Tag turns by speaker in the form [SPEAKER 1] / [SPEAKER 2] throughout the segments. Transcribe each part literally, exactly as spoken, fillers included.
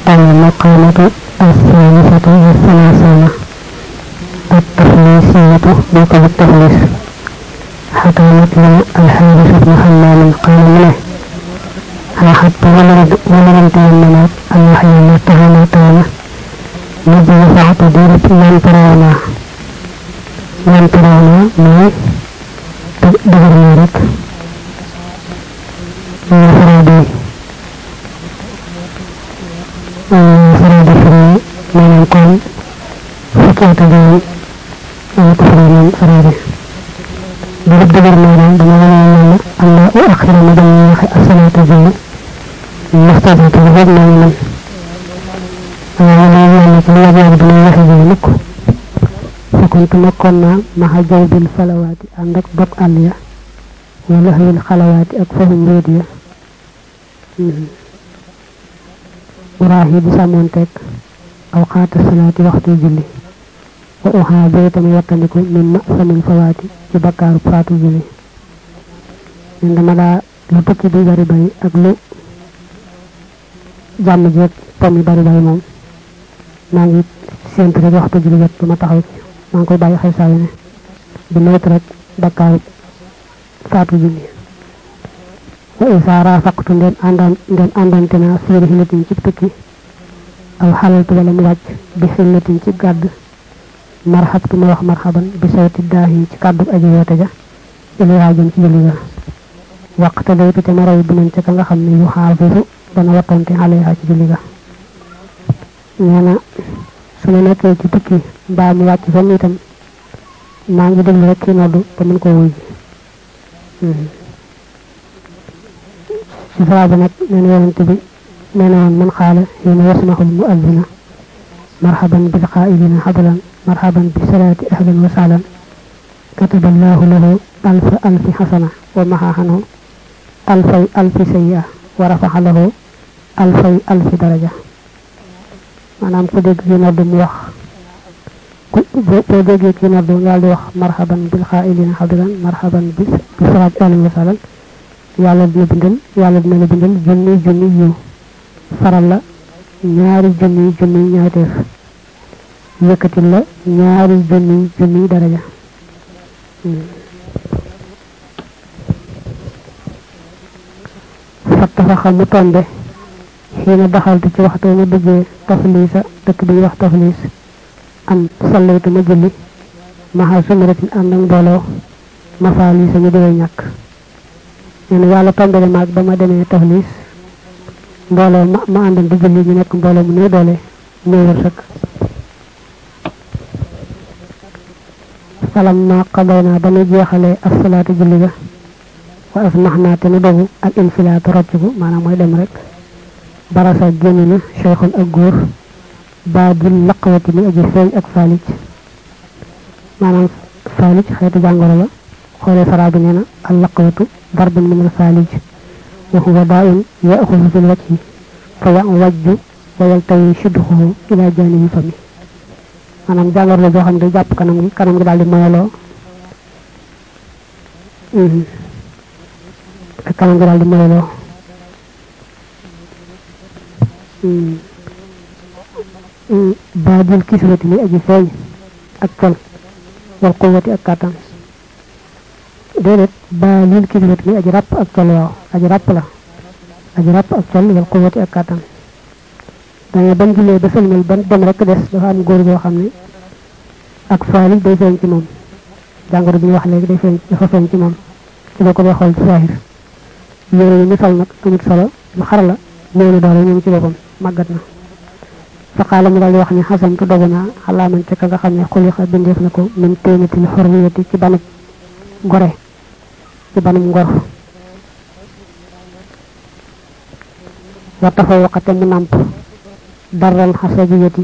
[SPEAKER 1] المقامة الثالثة والثلاثون التفليسية بطل التفليس. حكى مثل الحارث بن حمام قال منه أحبت ولم تيمنات أن يحيي المتهم تانا نبي فاعتدير من ترانا من ترانا من دغر ميرك من فرادي فرادي فري من يكون فكرة دين وتفريد فرادي بلد دغر ميران بمعنى أن أؤخر مدني الصلاة الجنة مستعد تغير من أنا أنا أنا أنا أنا أنا فكنت مكنا مع جوب الفلوات عندك بط عليا ولهي الخلوات أكفهم ريديا وراهي بسامونتك أوقات الصلاة وقت الجلي وأحابيت وطنكم من مأثم الفوات ببكار فات الجلي عندما لا لتكي دي باري باري أقلو جامع جيك طمي باري باري موم نانجي سينتري وقت الجلي جات بما تحوك maa ngi koy bàyyi xel saa yu ne di moytu rek bakkaaru faatu julli wa isa rafaqtu ndeen àndan ndeen àndante naa fiiri xilatin ci tukki aw xalaltu wala mu wàcc bi xilatin ci gàdd marxabtu ma wax marxaban bi sawti daahi ci kàddu aji woote ja iliyaa jëm ci julli ga waqta daytu te ma raw bi nañ ca ka nga xam ne yu xaafisu dana wattante xaleyaa ci julli ga nee na su ma nekkee ci tukki mbaa mu wàcc fenn itam maa ngi déglu rek ki noddu te mën ko wuy ci faa bi nag nee na yonent bi nee na woon man xaala xiina yasmaxul muazzina marhaban bil qaa'ilina xadalan marhaban bi salaati ahlan wa sahlan kataba allahu lahu alfa alfi xasana wa maxa xanhu alfay alfi sayyi'a wa rafaxa lahu alfay alfi daraja maanaam ku dégg ki noddu mu wax boo déggee ci noddu yàlla di wax marhaban bil xaa'ilina xadiran marhaban bi bi salaat ahlan wa sahlan yàlla dina bindal yàlla dina la bindal junni junni yiw faral la ñaari junni junni ñaawteef yëkkatil la ñaari junni junni daraja fattafa xam mu tombe xiina daxaltu ci waxtu ma duggee tafliisa dëkk bi wax tafliis am sallaytu ma julli maxa sumratin ànd ak mbooloo ma faali sañu dee ñàkk nee na yàlla tombale maag ba ma demee tafliis mbooloo ma ma àndan di julli ñu nekk mbooloo mu néew doole néew wërsëg falam ma qadayna ba nu jeexalee as-salaatu julli ga wa asmaxnaa te nu dogu ak infilaatu rocciku maanaam mooy dem rek barasa génn na cheikhun ak góor baadil laqwati mi aji feeñ ak faalij maanaam faalij xeetu jàngoro la xoolee saraa bi nee na al laqwatu darbun min al faalij wa huwa daa'un ya'xudu fil wajhi fa ya'wajju wa yaltawi shidduhu ila janibi fami maanaam jàngoro la joo xam ne day jàpp kanam gi kanam gi daal di moyaloo ak kanam gi daal di moyaloo baadil kiswati li aji feeñ ak col wal quwwati ak kàttan déedéet baadil kiswati li aji ràpp ak col waaw aji ràpp la aji ràpp ak col wal quwwati ak kàttan danga ban jullee ba sëlmal ban dem rek des dafa am góor goo xam ne ak faalij day feeñ ci moom jàngoro bi ñu wax léegi day feeñ dafa feeñ ci moom ci boo ko dee xool ci saahir yére yi misal nag amut solo lu xar la néew na doole ñoom ci boppam màggat na faqaala mu daal di wax ni xasamtu dogu naa xalaaman ca ka nga xam ne xulixa bindeef na ko min téenatil xorriyati ci banub gore ci banub ngor wa tafawaqate mu nàmp daral xasabiyati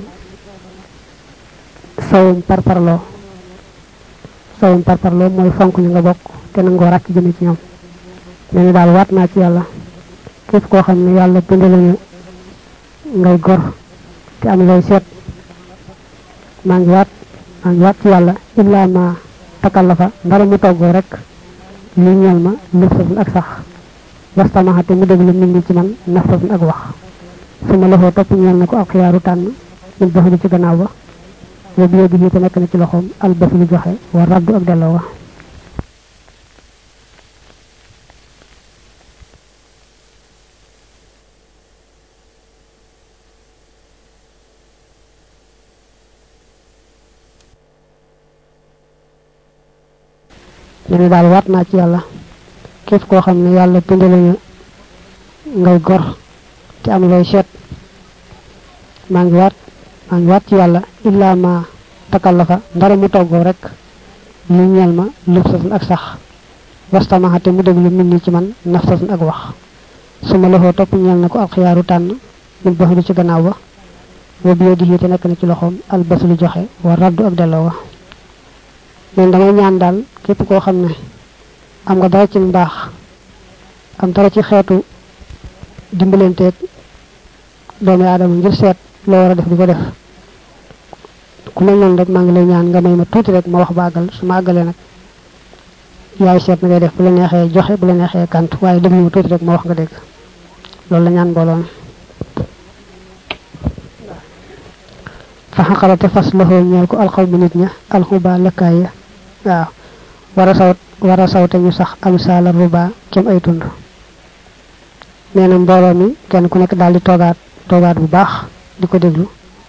[SPEAKER 1] sawum parparloo sawum parparloo mooy fonk ñu nga bokk te nangoo ràcc jëme ci ñoom nee ni daal waat naa ci yàlla képp koo xam ne yàlla bindale ñu ngay gor te am lay seet maa ngi waat maa ngi waat ci yàlla illaa ma takallafa ndara mu toggoo rek li ñeel ma lëfsatun ak sax wastamaxate mu déglu nit ñi ci man nafsatun ak wax sama loxo topp ñeel na ko ak xiyaaru tànn min baxdi ci gannaaw ba wa bi yadihi te nekk na ci loxoom al baslu joxe wa raddu ak delloo wa ñu daal waat naa ci yàlla képp koo xam ne yàlla bindale ñu ngay gor te am looy seet maa ngi waat maa ngi waat ci yàlla illa ma takallafa ndara mu toggoo rek li ñeel ma lubsatan ak sax wastamaxate mu déglu min ni ci man nafsatan ak wax suma loxoo topp ñeel na ko ak xiyaaru tànn min baxdi ci gannaaw ba wa bi yadihi te nekk na ci loxoom al baslu joxe wa raddu ak delloo wa leen damay ñaan daal képp koo xam ne am nga dara ci mbaax am dara ci xeetu dimbalenteeg doomi aadama ngir seet loo war a def di ko def ku mel noonu rek maa ngi lay ñaan nga may ma tuuti rek ma wax ba àggal su ma àggalee nag yaay seet na ngay def bu la neexee joxe bu la neexee kant waaye déglu ma tuuti rek ma wax nga dégg loolu la ñaan mbooloo mi fa xaqalate fas loxoo ñeel ko alxaw bu nit ña alxuba lëkkaay ya waaw war a saw war a sawte ñu sax am saala ruba kem ay tund nee na mbooloo mi kenn ku nekk daal di toogaat toogaat bu baax di ko déglu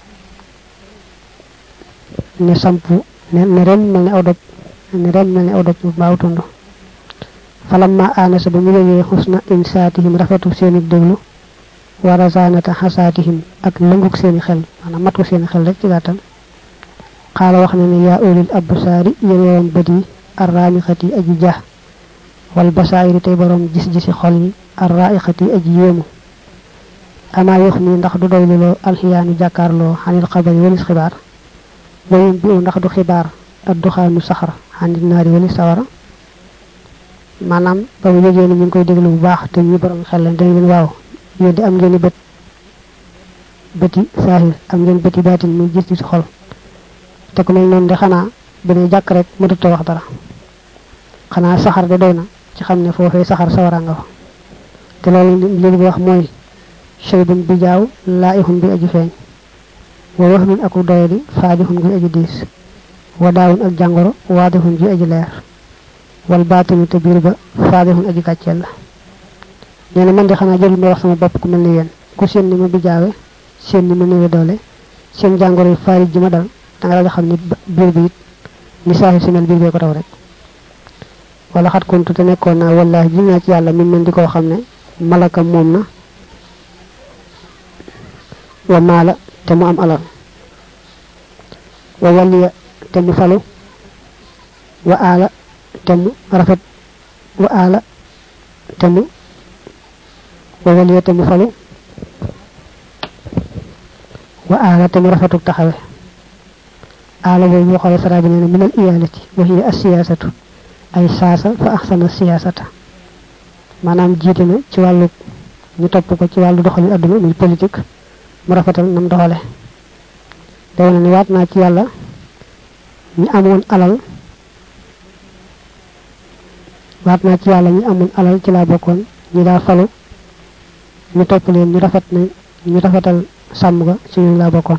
[SPEAKER 1] ne sampu ne ne ren mel ne aw doj ne ren mel ne aw doj bu baaw tund falamma aanasa ba mu yëgee xusna insaatihim rafetu seeni déglu wa razanata xasaatihim ak lënguk seeni xel maanaam matu seeni xel rek ci gàttal xaala wax na ne yaa ulil absaari yéen woon bët yi arraamixat yi aji ja wal basaayiri tey borom gis-gisi xol yi arraaixat yi aji yéemu amaa yox nii ndax du doyluloo alxiyaanu jàkkaarloo xanil xabari walis xibaar wayum bi ndax du xibaar ak duxaanu saxar xanil naari walis sawara maanaam ba mu yëgee ni ñu ngi koy déglu bu baax te ñu borom xel lañ dañ leen waaw yéen di am ngeen i bët bëti saahir am ngeen bëti baatin muy gis ci xol te ku mel noonu de xanaa bu ne jàkk rek mënut a wax dara xanaa saxar de doy na ci xam ne foofee saxar sawara nga fa te loolu li ñu wax mooy shaybun bi jaaw laa'ihun bi aji feeñ wa wahmin aku doyadi faadihun guy aji diis wa daawun ak jàngoro waadihun ji aji leer wal baatinu te biir ba faadihun aji gàcceel la nee na man de xanaa jël ma wax sama bopp ku mel ni yéen ku seen ni ma bi jaawe seen ni ma néewe doole seen jàngoro yi faari ji ma dal da nga la xam ni biir bi it ni saaxi si mel biir bee ko taw rek wala xat kuntu te nekkoon naa wallaahi ji naa ci yàlla mi mel di koo xam ne malaka moom na wa maala te mu am alal wa waliya te mu falu wa aala te mu rafet wa aala te mu wa waliya te mu falu wa aala te mu rafetu taxawe aala boobu boo xoolee sara bi nee na min al iyaalati wa hiya as-siyaasatu ay saasa fa axsana siyaasata maanaam jiite na ci wàllu ñu topp ko ci wàllu doxalin adduna muy politique mu rafetal nam doxale day na ni waat naa ci yàlla ñi amoon alal waat naa ci yàlla ñi amoon alal ci laa bokkoon ñi daa falu ñu topp leen ñu rafet na ñu rafetal sàmm ga ci ñu laa bokkoon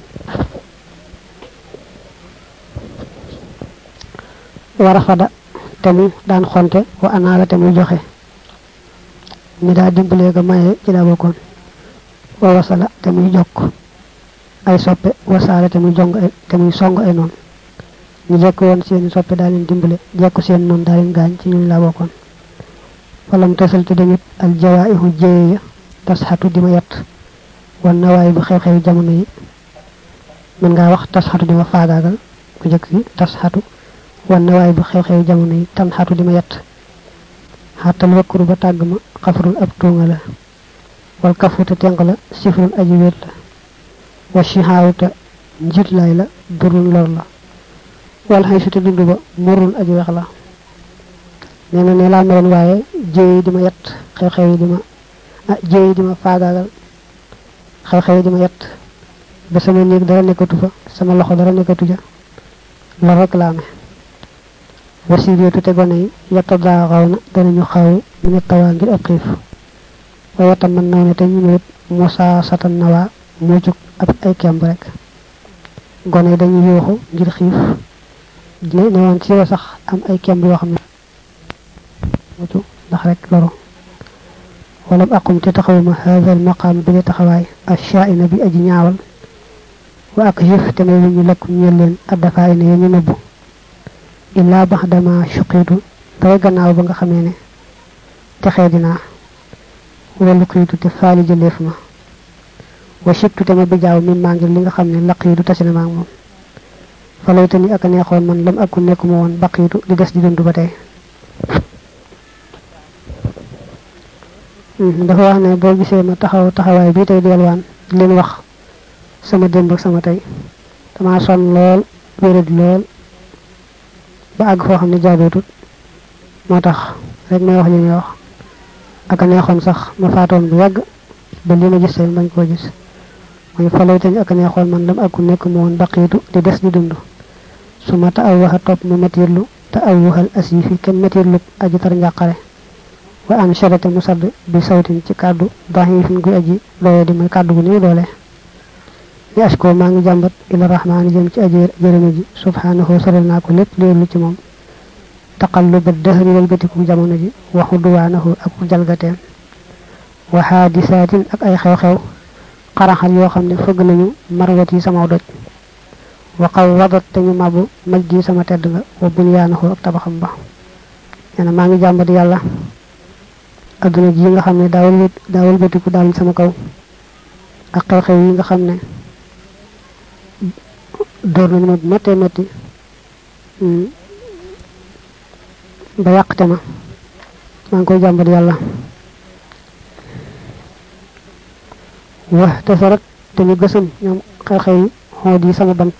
[SPEAKER 1] war a fada te mu daan xonte wa anaala te muy joxe ñi daa dimbalee ga maye ci laa bokkoon wa wasala te muy jokk ay soppe wasaale te muy jong ay te muy song ay noonu ñu jekk woon seeni soppe daa leen dimbale jekku seen noonu daa leen gaañ ci ñun laa bokkoon falam tasal te damit al jawaa'ihu jéye ya tasxatu di ma yett wan na waaye bu xew-xew jamono yi mën ngaa wax tasxatu di ma faagaagal ku jëkk gi tasxatu wan na waaye bu xew-xew jamono yi tan xatu di ma yett xattal wakkuru ba tàgg ma xafrul ab tuunga la wal kafuta tenq la sifrun aji wér la wa shihaawuta njiitlaay la durun lor la wal xay suta dund ba murun aji wex la nee na ne laa meloon waaye jéey di ma yett xew-xew yi di ma ah jéey di ma faagaagal xew-xew yi di ma yett ba sama néeg dara nekkatu fa sama loxo dara nekkatu ja lor rek laa amee wasiireetu te gone yi yetta daa xaw na danañu xaw mu ne tawaa ngir ab xiif wa wata man naw ne te ñu wut musa satan nawa mo juk ab ay kemb rek gone dañu yoxu ngir xiif ne ne won ci sax am ay kemb yo xamne mutu ndax rek loro wala aqum te taxawuma hadha al maqam bi taxaway ash-sha'ina bi aji ñaawal wa akyif te may ñu lak ñeel leen addafa ina ñu nabbu illa bahdama shuqitu tay gannaaw ba nga xamé ne te xédina wala qitu te faali jëlef ma wa shiktu te ma bijaaw mi ma ngir li nga xamné laqitu tassina ma ak mom falaytani ak neexon man lam akku nekuma won baqitu di dess di dundu batay dafa wax ne bo gisee ma taxaw taxawaay bi tay delwan leen wax sama demb ak sama tay dama son lool wérad lool ba ag fo xamne jaabotut motax rek may wax li may wax ak neexon sax ma faatoon bu yàgg ba li ma gis tay bañ ko gis moy falaytani ak neexon man lam akku nekuma won baqitu di dess di dundu suma ta'awwaha top mu matirlu ta'awwahal asifi kem matirlu aji tar njaqare wa an sharata musad bi sawtin ci kaddu dahifin gu aji doye di may kaddu gu ni doole ya asko ma ngi jambat ila rahman jëm ci aji jërëme ji subhanahu saralna ko lepp leelu ci mom taqallub ad-dahr wal batiku jamono ji wa hudwanahu ak jalgatem wa hadisatin ak ay xew xew qaraxal yo xamne feug nañu marwati sama doj wa qawwadat tañu mabu majji sama tedd nga wa bunyanahu ak tabaxam ba yana ma ngi jambat yalla aduna ji nga xamne daawul daawul batiku dal sama kaw ak xew xew yi nga xamne door nañu ma metti metti ba yaqte ma ma ngi koy jambat yalla wa tasarat te ñu gëssam ñom xew xew hodi sama bant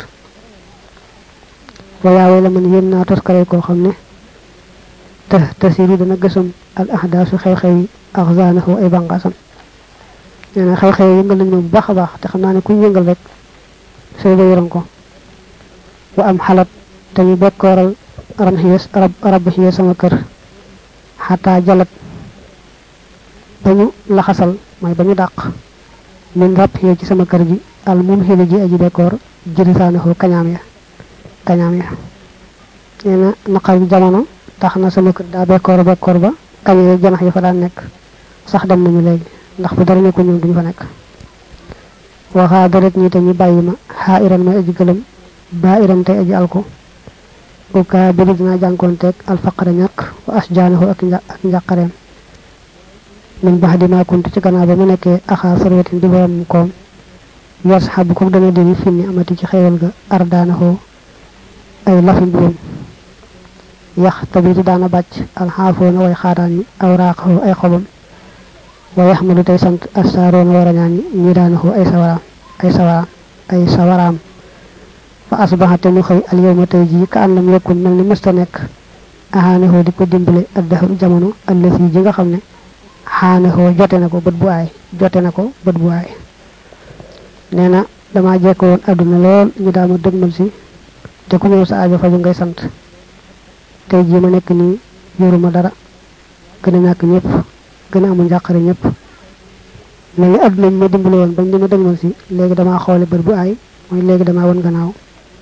[SPEAKER 1] wa ya wala man yenna toskare ko xamne te tasiri dana gëssam al ahdasu xew xew akhzanahu ay bangasam ñana xew xew yëngal nañu bu baax baax te xamna ne ku yëngal rek sey ba yoron ko wa am halat tañu bekkoral aram hiyes arab arab hiyes sama kër hatta jalat bañu laxasal moy bañu daq min rap hiye ci sama kër gi al mumhil ji aji bekkor jirisanahu kañam ya kañam ya ñena naqar jamono taxna sama kër da bekkor bekkor ba kañe janax yi fa daan nek sax dem nañu legi ndax bu dara ne ko ñoom duñu fa nek wa hadarat ni tañu bayima hairan ma aji gëlem bairan tay aji alko o ka bari dina jankontek al faqra ñak wa asjanahu ak ak njaqarem min bahdi ma kuntu ci gana ba mu nekké akha sarwatin di borom ko yashabu ko dana dini finni amati ci xewal ga ardanahu ay lafin boom yax tabitu dana bacc al hafuna way xaarani awraqahu ay xobam wa yahmadu tay sant asarona warañani ñi danahu ay sawara ay sawara ay sawaram fa asbahata ñu xey al yawma tay ji ka annam yakun melni musta nek ahanahu di ko dimbale ad-dahr jamono allati ji nga xamne hanahu jote nako beut bu ay jote nako beut bu ay neena dama jekko won aduna lol ñu daama degmal ci te ku ñew sa aajo fa ngay sant tay ji ma nek ni yoruma dara gëna ñak ñepp gëna amu njaqare ñepp legi aduna ma dimbale won bañ dama degmal ci legi dama xolé beut bu ay moy legi dama won gannaaw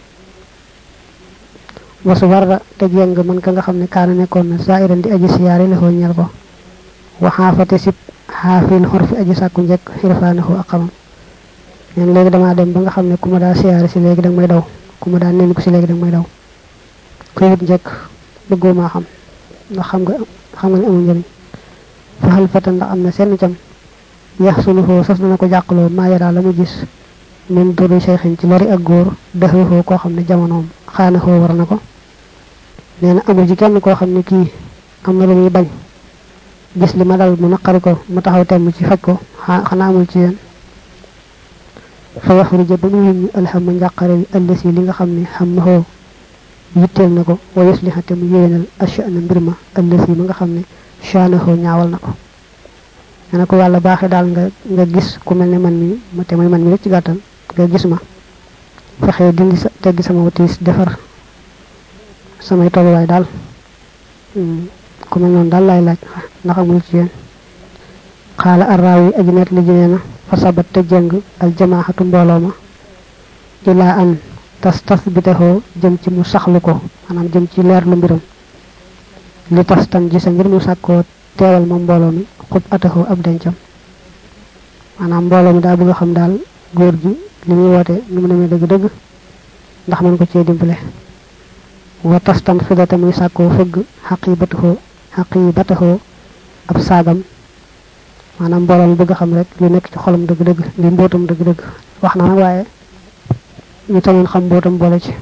[SPEAKER 1] wasu warra te jeng man ka nga xamne kaana nekkon na sairan di aji siyaare la ho ñal ko wa hafata sib hafil hurfi aji sakku njek hirfanahu aqam ñen legi dama dem ba nga xamne kuma da siyaare ci legi dag may daw kuma da neñ ko ci legi dag may daw ko yit njek bëggo ma xam ndax xam nga xam nga amul njariñ fa hal fatan da amna sen tam yahsuluhu sas na ko jaqlo ma yara la mu gis min duru cheikhin ci lori ak goor dahu ko xamne jamonom xana ho war nako neena amu ci kenn ko xamne ki amna lu muy bañ gis li ma dal mu naqari ko mu taxaw tem ci faj ko xana amul ci yeen fa yaxruju ba mu alham njaqare allasi li nga xamne xamho yittel nako wa yuslihatu mu yeenal ashana mbirma allasi ma nga xamne shanahu ñaawal nako ana ko yalla baaxe dal nga nga gis ku melni man mi ma te moy man mi rek ci gatal nga gis ma fexé dindi sa tegg sama wutis defar samay tolluwaay dal ku mel non dal lay laaj ndax amul ci yeen qala arrawi ajnat li jinena fa sabat te jeng al jamaahatu mbolo ma ila an tastasbitahu jëm ci mu saxlu ko manam jëm ci leer lu mbirum li tastan gisa ngir mu sakko teewal mo mbolo mi xub atahu ab dencam manam mbolo mi da bëgg xam dal goor gi limi wote ñu mëna deug deug ndax man ko ci dimbalé wa tastan fidata muy sakko fëgg haqibatuhu haqibatuhu ab sagam manam mbolo mi bëgg xam rek lu nekk ci xolam deug deug li mbotum deug deug waxna nak waye ñu tamen xam mbotum bolé ci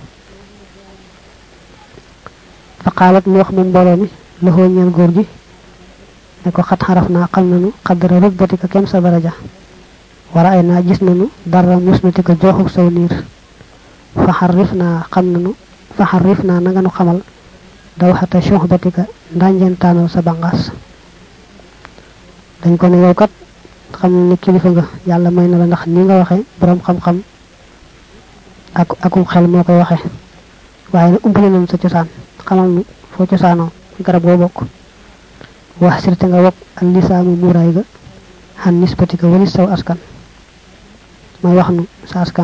[SPEAKER 1] fa qalat mu wax mo mbolo mi la ho ñeel goor gi ne ko xat xarafna xam nañu qadra rubbatika kem sa daraja wara ay na gis nañu dara musnatika joxuk saw niir fa harifna xam nañu fa harifna na nga nu xamal daw xata shuhbatika ndanjen tanal sa bangas dañ ko ne yow kat xam ni kilifa nga yalla may na la ndax ni nga waxe borom xam xam ak akum xel mo koy waxe waye nak umpale nañu sa ciosan xamal nu fo ciosano garab go bok wax sirte nga wok al lisamu muray ga han nisbatika wali saw askan may wax nu sa askan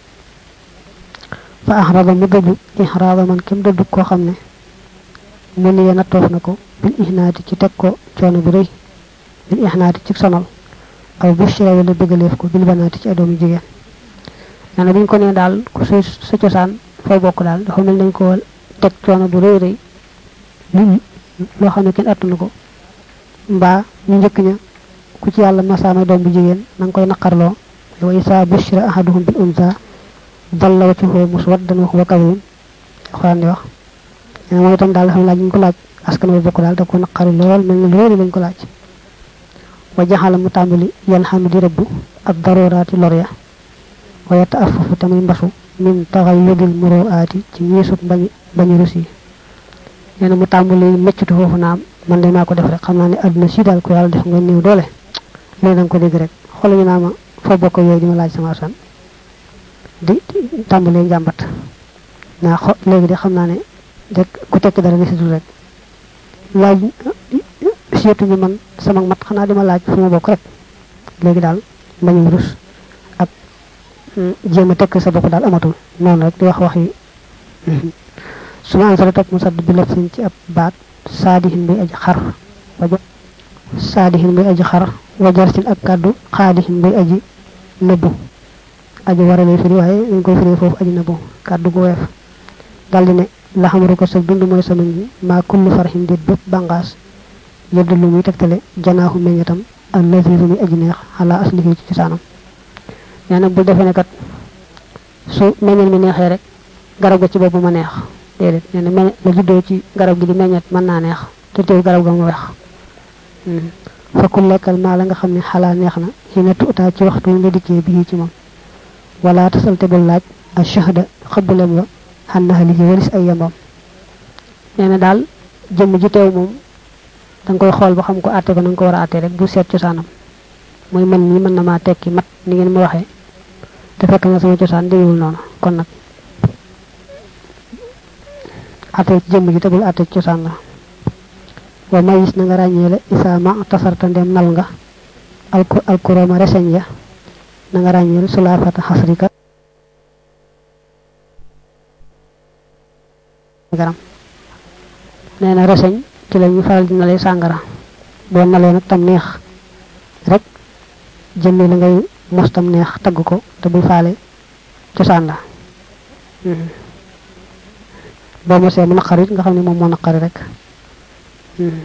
[SPEAKER 1] fa ahrada mudadu ihrada man kim dadu ko xamne mu ni yana tof nako bil ihnati ci tek ko ciono bu reuy bil ihnati ci sonal aw bushra wala bëggalef ko bil banati ci adoomi jigen nana biñ ko ne dal ku sa sa ciosan fo bokk dal dafa mel nañ ko tek ciono bu reuy reuy ni lo xamne ken attunu ko mba ñu ñëk ña ku ci yalla masama doom bu jigen nang koy nakarlo wa isa bushra ahaduhum bil unza dalla wajhuhu muswaddan wa huwa kadhib xaan di wax ñe moy tam dal xam laaj ñu ko laaj askan wi bokk dal da ko nakari lol melni loolu lañ ko laaj wa jahala mutambali yan hamdi rabbu ad darurati lorya wa yata'affafu tamay mbasu min taghayyudil muruati ci yeesut bañ bañ rusi ñene mu tambali meccatu fofu naam man day mako def rek xamna ni aduna ci dal ko yalla def nga neew doole lay dang ko deg rek xol ñu naama fa bokk yoy di ma laaj sama san di tambali jambat na xol legi di xamna ne rek ku tek dara ni ci rek laaj seetu ñu man sama mat xana dima laaj fu ma bokk rek legi dal bañu rus ak jema tek sa bokk dal amatul non rek di wax wax yi suma ansala top musad bi la ci ab baat sadihin bi aji xar wajja sadihin bi aji xar wajarsin ak kaddu qadihin bi aji nebbu aji warale fi waye ñu ko fi fofu aji nebbu kaddu go wef daldi ne la xamru ko sa dund moy sama ngi ma kullu farhin dit bepp bangas yeddu lu muy tektale janahu meñatam allazi mi aji neex ala aslihi ci sanam ñana bu defene kat su meñal mi neexé rek garab ga ci bobu ma neex dedet ñene meñ la juddo ci garab gi di meñat man na neex te teew garab ga mo wex hmm fa kul lekal ma la nga xamni xala neexna hina tuta ci waxtu nga dikke bi ci mom wala tasalte bul laaj ashhada khablam wa hanna halihi walis ay yambam neena dal jëm ji teew mom dang koy xol ba xam ko atté ko nang ko wara atté rek bu set ci sanam moy man ni man na ma tekki mat ni ngeen ma waxe te fekk na sama ciosan deewul non kon nak até jëm ji tabul até ciosan la wa mayis na nga rañele isa ma tasarta ndem nal nga alku alkurama reseñ ya na nga rañel sulafata hasrika garam neena reseñ ci lañu faral di nalé sangara bo nalé nak tam neex rek jëm la ngay mos tam neex tagg ko te bu faale ciosan la hmm bo mo sé mu naqarit nga xamni mom mo naqari rek hmm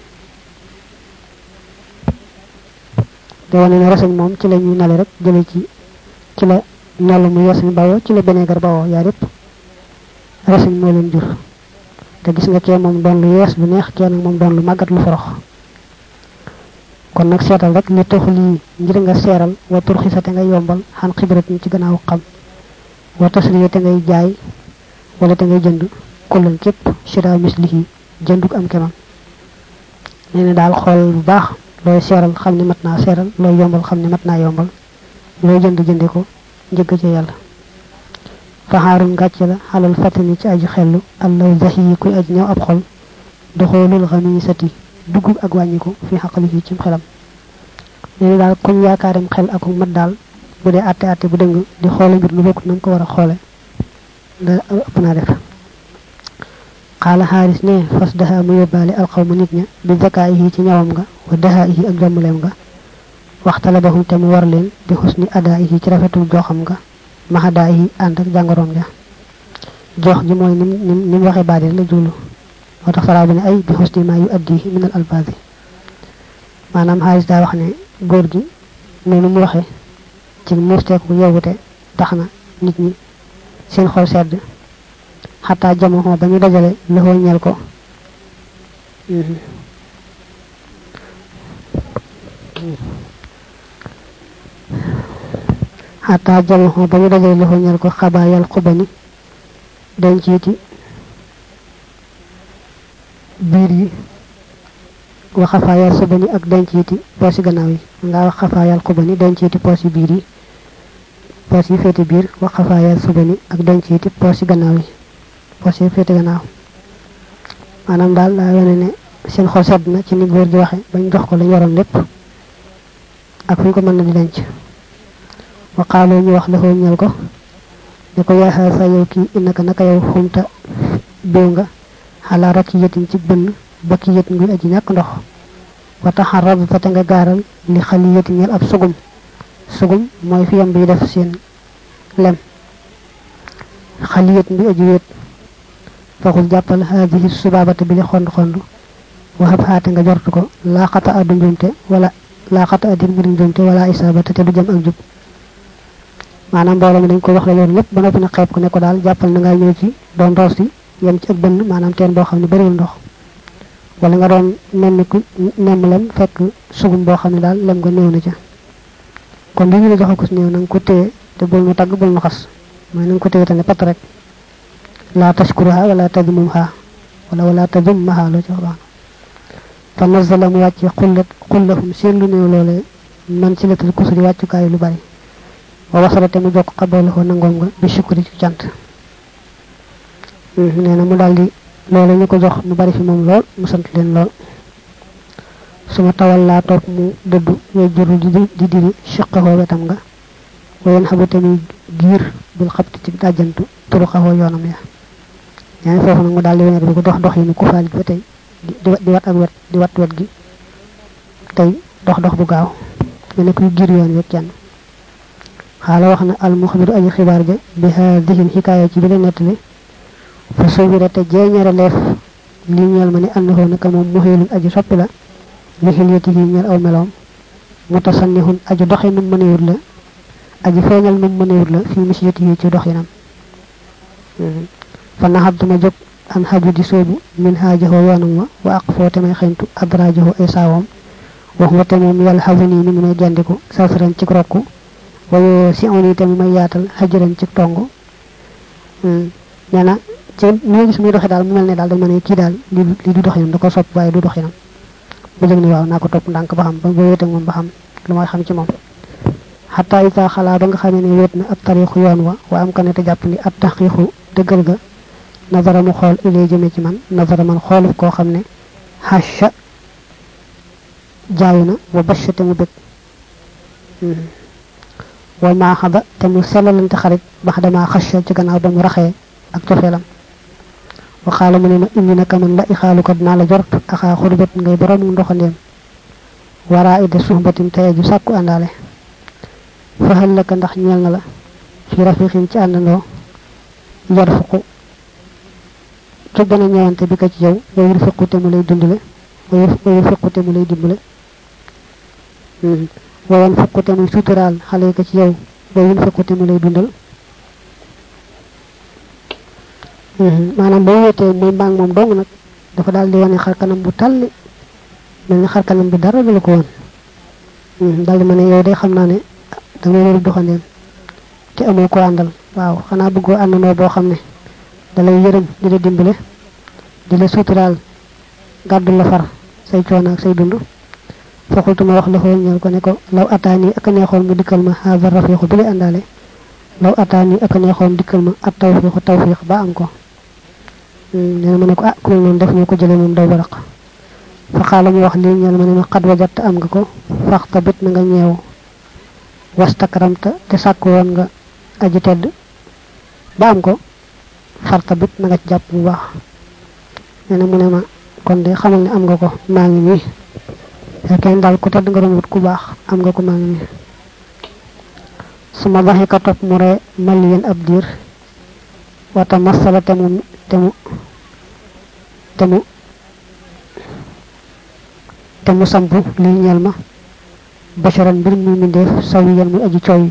[SPEAKER 1] do wone ne reseñ mom ci lañu nalé rek jëlé ci ci la nalu mu yess ni bawo ci la benegar bawo ya lepp reseñ mo leen jur te gis nga ke mom don lu yess bu neex kenn mom don lu magat lu forox kon nak sétal rek ni taxuli ngir nga séral wa turxisate nga yombal han xibrat ci gannaaw xam wa tasriyate ngay jaay wala te ngay jënd kulal kep shira mislihi jënduk am kemam neena dal xol bu baax loy séral xamni matna séral loy yombal xamni matna yombal loy jënd jëndiko njëgg ci yalla faharun gatcha la halal fatani ci aji xellu allah zahi kuy aji ñew ab xol doxolul khamisati dugub ak wañiko fi haqalihi ci xelam nee daal kuñ yaakaaram xel ak mat daal bu dee àtte àtte bu dëng di xoole mbir lu bokk nam ko war a xoole da ëpp naa def xaala xaaris ne fas daha mu yóbbaale alxawma nit ña bi zakaayihi ci ñawam nga wa dahaayihi ak jommuleem nga waxtalabahum te mu war leen bi xusni adaayihi ci rafetul joxam nga mahadaayihi ànd ak jàngoroom ja jox ji mooy nim nim nim waxe baadi la julu moo tax faraa bi ne ay bi xusni ma yu addihi min al alfazi maanaam xaaris daa wax ne góor gi noonu mu waxe ci muusteeku yewute tax na nit ñi seen xol sedd xataa jamono ba ñu dajale loxo ñeel ko xataa jamono ba ñu dajale loxo ñeel ko xabaayal xubani denciiti biir yi wa xafaayal subani ak denciiti poosi gannaaw yi nga wax xafaayal xubani denciiti poosi biir yi poos yi féete biir wa xafaayal subani ak denciiti poosi gannaaw yi poos yi féete gannaaw maanaam daal daa wone ne seen xol sedd na ci ni góor gi waxe bañ jox ko lañ waroon lépp ak fu ñu ko mën na di denc wa qaaloo ñu wax la ñeel ko ne ko yaa sa yow kii innaka naka yow xumta béew nga xalaa rakki yetin ci bënn bakki yet ngir aji ñàkk ndox wa taxarab fa te nga gaaral li xali yeti ñeel ab sugum sugum mooy fi yam bi def seen lem xali yet bi aji wéet faxul jàppal haadihi subaabata bi li xond xond waxab xaate nga jortu ko laa xata addu njumte wala laa xata addi mbiri njumte wala isaabata te du jëm ak jub maanaam mbooloo mi dañ ko wax la loolu lépp ba noppi na xeeb ko ne ko daal jàppal na nga ñëw ci doon roos yi yem ci ak bënn maanaam teen boo xam ne bariwul ndox wala nga doon nemmiku nemm lem fekk sugum boo xam ne daal lem nga néew na ca kon li ñu la joxe ko si néew na nga ko téye te bul mu tagg bul mu xas mooy na nga ko téye te ne pat rek laa tashkuruha wala tadmumha wala wala tadummaha loo ci wax baax fa nazala mu wàcce xullat xullahum seen lu néew loolee man ci latal kusuri wàccukaayu lu bari wa wasala te mu jokk xabaloo nangoom nga bi shukri ci cant nee na mu daldi loolu ñu ko jox mu bari fi moom lool mu sant leen lool suma tawal laa topp mu dëddu yooy juru di diri shiqaxoo wetam nga wayen xabu te muy giir bil xabti ci dàjjantu turu xaxoo yoonam ya ñaani foofu nag mu daldi weneer bi ko dox dox yi ni ku faalit ba tey di wat ak wet di wat wet gi tey dox dox bu gaaw mel ne kuy giir yoon wet kenn xaala wax na al muxbiru aji xibaar ja bi haadihi xikaaya ci bi la nettali fa suubira te jeeñare leef li ñeel ma ne annahu naka moom muhiilun aji soppi la li xilyatihi ñeel aw meloom mutasannihun aji doxi num mënewut la aji feeñal num mënewut la fi misyatihi ci doxinam fa naxabtuma jóg an xaju di soobu min xaajahoo yoonam wa wa aq foo te may xeñtu adraajahoo ay saawoom wax wa te moom yàlla xawu nii mi ngi may gendiku sasaran ci rokku wayo si on yi te mu may yaatal xajaran ci tong nee na ci ni gis muy doxee daal mu mel ne daal dañ ma ne kii daal li li du doxinam da ko sopp waaye du doxinam bu jóg ni waaw naa ko topp ndànk ba xam ba boo wéet ak moom ba xam lu may xam ci moom xataa ita xalaa ba nga xamee ne wéet na ab tariixu yoon wa waa am ka ne te jàpp ni ab taxiixu dëggal ga nazara mu xool ilay jëme ci man nazara man xooluf koo xam ne xasha jaayu na wa basha te mu bëgg wa maa xaba te mu sellalante xarit bax damaa xasha ci gannaaw ba mu raxee ak cofeelam waxaala mu ne ma indi naka man la i xaalu ko dinaa la jort axaa xurbat ngay borom ndoxandeem waraa ida suxbatin tey ju sàkku àndaale faxal la ka ndax ñeel na la fi rafiqin ci àndandoo yar fuqu ci gën a ñëwante bi ko ci yow wa yur fiqu te mu lay dundale wa yur fiqu te mu lay dimbale wa yan fiqu te muy suturaal xale ko ci yow wa yun fiqu te mu lay dundal maanaam boo wéetee muy mbaang moom dong nag dafa daal di wane xarkanam bu talli mel ni xarkanam bi dara dala ko woon daal di ma ne yow day xam naa ne danga wéru doxandeem te amoo ko àndal waaw xanaa bëggoo àndandoo boo xam ne dalay yërëm di la dimbale di la suturaal gàddu la far say coono ak say dund faxultuma wax la xool ñeel ko ne ko law ataani ak a neexoon mu dikkal ma haada rafiqu bi lay àndaale law ataani ak a neexoon dikkal ma at tawfiqu tawfiq ba am ko nee na ma ne ko ah ku mel noonu def ñoo ko jëlee moom daw baraq fa xaala mu wax li ñal ma ne ma xad wajat am nga ko faxta bit na nga ñeew wastakramta te sàkku woon nga aji tedd ba am ko farta bit na nga ci jàpp bu baax nee na mu ne ma kon de xamal ne am nga ko maa ngi nii fekkee daal ku tedd nga doon wut ku baax am nga ko maa ngi nii suma baxee ka topp mu ree mal yéen ab diir wata masala te mu te mu te mu te mu samp lii ñeel ma basharan mbir muy mindeef sawi yan muy aji cooy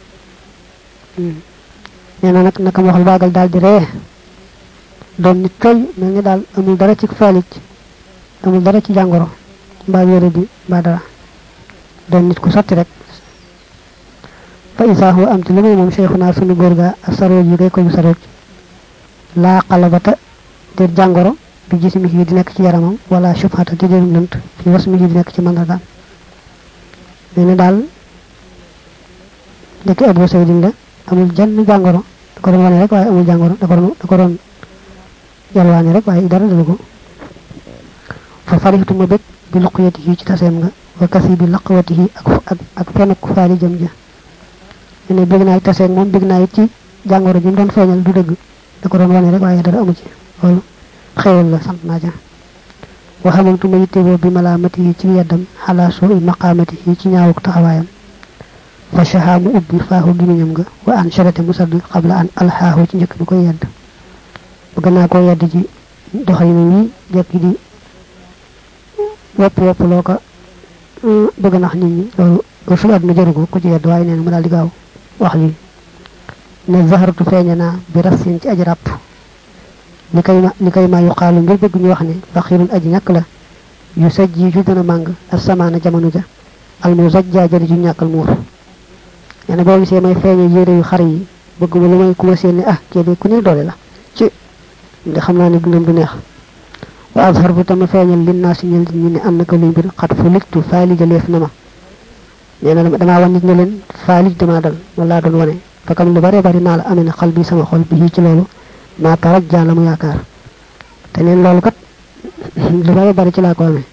[SPEAKER 1] nee na nag naka ma waxal baagal daal di ree doon nit cooy mel ni daal amul dara ci faalit amul dara ci jàngoro mbaa wéere di mbaa dara doon nit ku sotti rek fa isa huwa am ci li muy moom cheikhuna sunu góor ga ak sarooj yi kay ko ñu sarooj laa xalabata te jàngoro bi jismi yi di nekk ci yaramam wala shubhata te dérum lënt fi wasmi yi di nekk ci mandargaam nee na daal ndekki Abu Saydin la amul jenn jàngoro da ko doon wane rek waaye amul jàngoro da ko doon da ko doon yalwaane rek waaye dara dalu ko fa farixtu ma bég bi luqyatihi ci taseem nga wa kasi bi laqwatihi ak ak ak fenuk faali jëm ja nee na bég naa it taseem moom bég naa it ci jàngoro ji mu doon feeñal du dëgg da ko doon wane rek waaye dara amu ci loolu xewal la sant naa ja waxamamtu ma yittewoo bi malaamatihi ci yeddam xalaa soo i maqaamatihi ci ñaawuk taxawaayam fa shahaamu ubbi faaxu gimiñam nga wa an sharate mu sadd xabla an alxaaxu ci njëkk bi koy yedd bëgg naa ko yedd ci doxalina wi jekki di wopp wopp loo ko bëgg nax nit ñi loolu loolu su àdduna jëru ko ku ci yedd waaye nee na mu daal di gaaw wax lii ne zaharatu feeñe naa bi rasin ci aji ràpp li kay ma li kay ma yu xaalu ngir bëgg ñu wax ne faxirun aji ñàkk la yu sajj yi ju dana màng ak samaana jamono ja al mu sajjaa jëri ju ñàkkal muur nee na boo gisee may feeñe yére yu xar yi bëgg ma lu may ku ma seen ne ah kii de ku ne doole la ci ndi xam naa ne dundam du neex wa azhar bu tama feeñal lin naa si ñel ñi ne am na ko luy mbir xat fu littu faali jaleef na ma nee na damaa wan nit ne leen faali damaa dal ma laa doon wane fakam lu bare bari naa la amee na xal bi sama xol bi ci loolu maa tarajja la mu yaakaar te neen loolu kat lu bare bari ci laa ko amee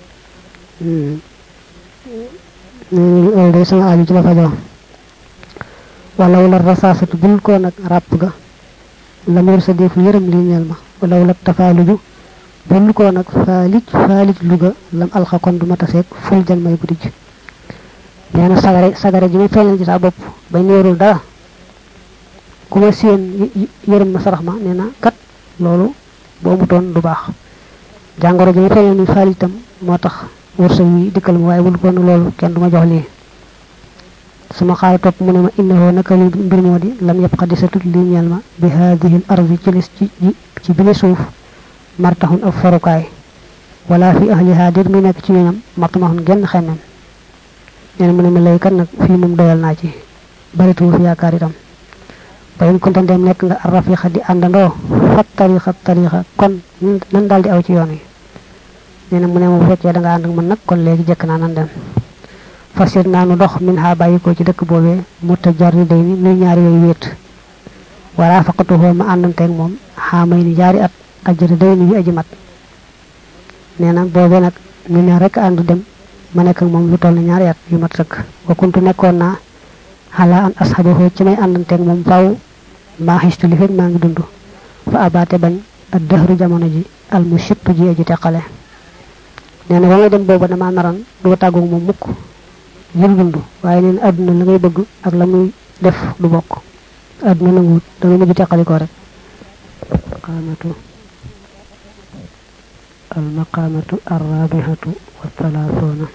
[SPEAKER 1] loolu day sama aaju ci la fajoo walaw la rasaasatu bul ko nag ràpp ga la mu sa defu yërëm li ñeel ma walaw la tafaaluju bul ko nag faalij faalij luga lam alxa kon du ma taseeg ful jan may guddi ji nee na sagare sagare ji may feeñal ci sa bopp bay néerul dara ku ma seen yërëm ma sarax ma nee na kat loolu boo mu toon du baax jàngoro ji may feeñal ni faalij tam moo tax wërsëg yi dikkal ma waaye bul ko nag loolu kenn du ma jox lii suma xaala topp mu ne ma innahu naka li mbir moo di lam yabqa di sa tut li ñeel ma bi haadihi l ardi ci lis ci ci bile suuf martaxun ab forukaay wala fi ahliha dir mi nekk ci ñoñam matmaxun genn xemmem nee na mu ne ma lay kat nag fii moom doyal naa ci baritu fi yaakaar itam ba in kunta dem nekk nga arrafiqa di àndandoo fat tariqa tariqa kon nan daal di aw ci yoon wi nee na mu ne ma bu fekkee da nga ànd ak man nag kon léegi jëkk naa nan dem fasir naa nu dox min ha bàyyi ko ci dëkk boobee mutajarriday ni nuy ñaari yooyu wéet wara faqatuhoo ma àndanteeg moom xaamay ni jaari at ajjari day ni yu aji mat nee na boobee nag ñu ne rek àndu dem ma nekk ak moom lu toll ñaari at yu mat sëkk wa kuntu nekkoon naa xalaa an asxabahu ci may àndanteeg moom faw maa xistu li fekk maa ngi dund fa abaate bañ ak dëxru jamono ji al mu sipp ji aji teqale nee na ba may dem booba damaa naroon du tàggoog moom mukk ngir dund waaye neen àdduna la ngay bëgg ak la muy def du bokk àdduna nanguwut da nga mujj teqalikoo rek maqaamatu al maqaamatu arrabihatu wa thalathuna